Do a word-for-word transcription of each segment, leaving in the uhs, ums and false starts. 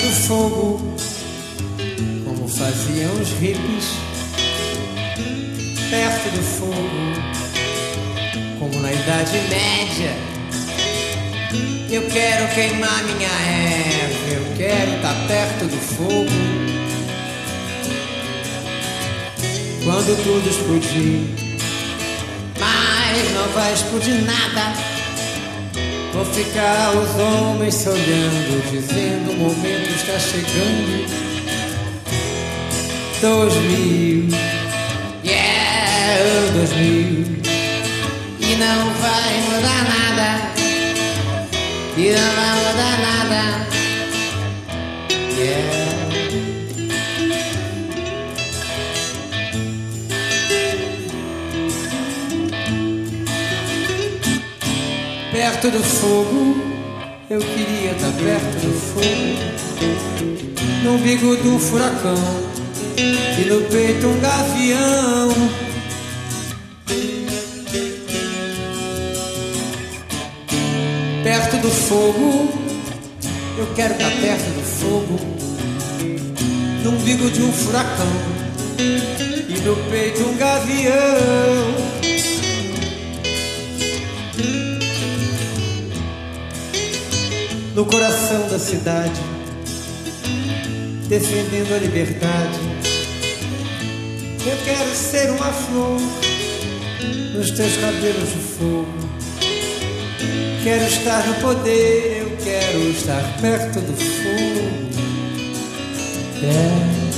do fogo, como faziam os hippies. Perto do fogo, como na Idade Média. Eu quero queimar minha erva, eu quero estar perto do fogo. Quando tudo explodir, mas não vai explodir nada. Vou ficar os homens se olhando, dizendo o momento está chegando. Dois mil, yeah, dois mil. E não vai mudar nada, e não vai mudar nada, yeah. Perto do fogo, eu queria estar perto do fogo. No umbigo de um furacão e no peito um gavião. Perto do fogo, eu quero estar perto do fogo. No umbigo de um furacão e no peito um gavião. No coração da cidade, defendendo a liberdade. Eu quero ser uma flor nos teus cabelos de fogo. Quero estar no poder, eu quero estar perto do fogo. É.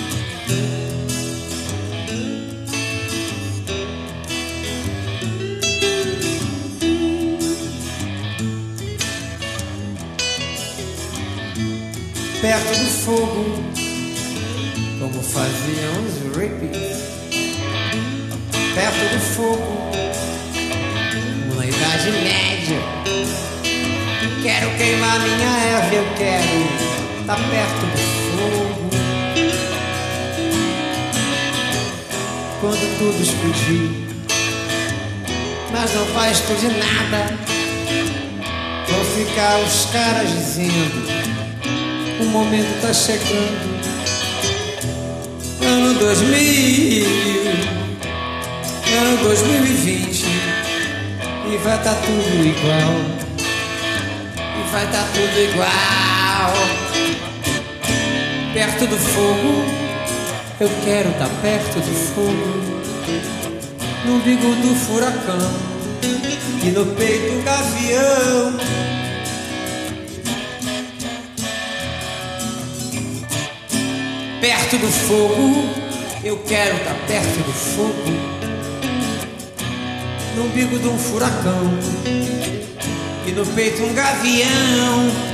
Perto do fogo, como faziam os hippies. Perto do fogo, como na Idade Média. Quero queimar minha erva, eu quero estar perto do fogo. Quando tudo explodir, mas não vai explodir nada. Vão ficar os caras dizendo: o momento tá chegando. Ano dois mil, ano dois mil e vinte, e vai tá tudo igual. E vai tá tudo igual. Perto do fogo, eu quero tá perto do fogo. No umbigo do furacão e no peito um gavião. Perto do fogo, eu quero estar perto do fogo. No umbigo de um furacão e no peito um gavião.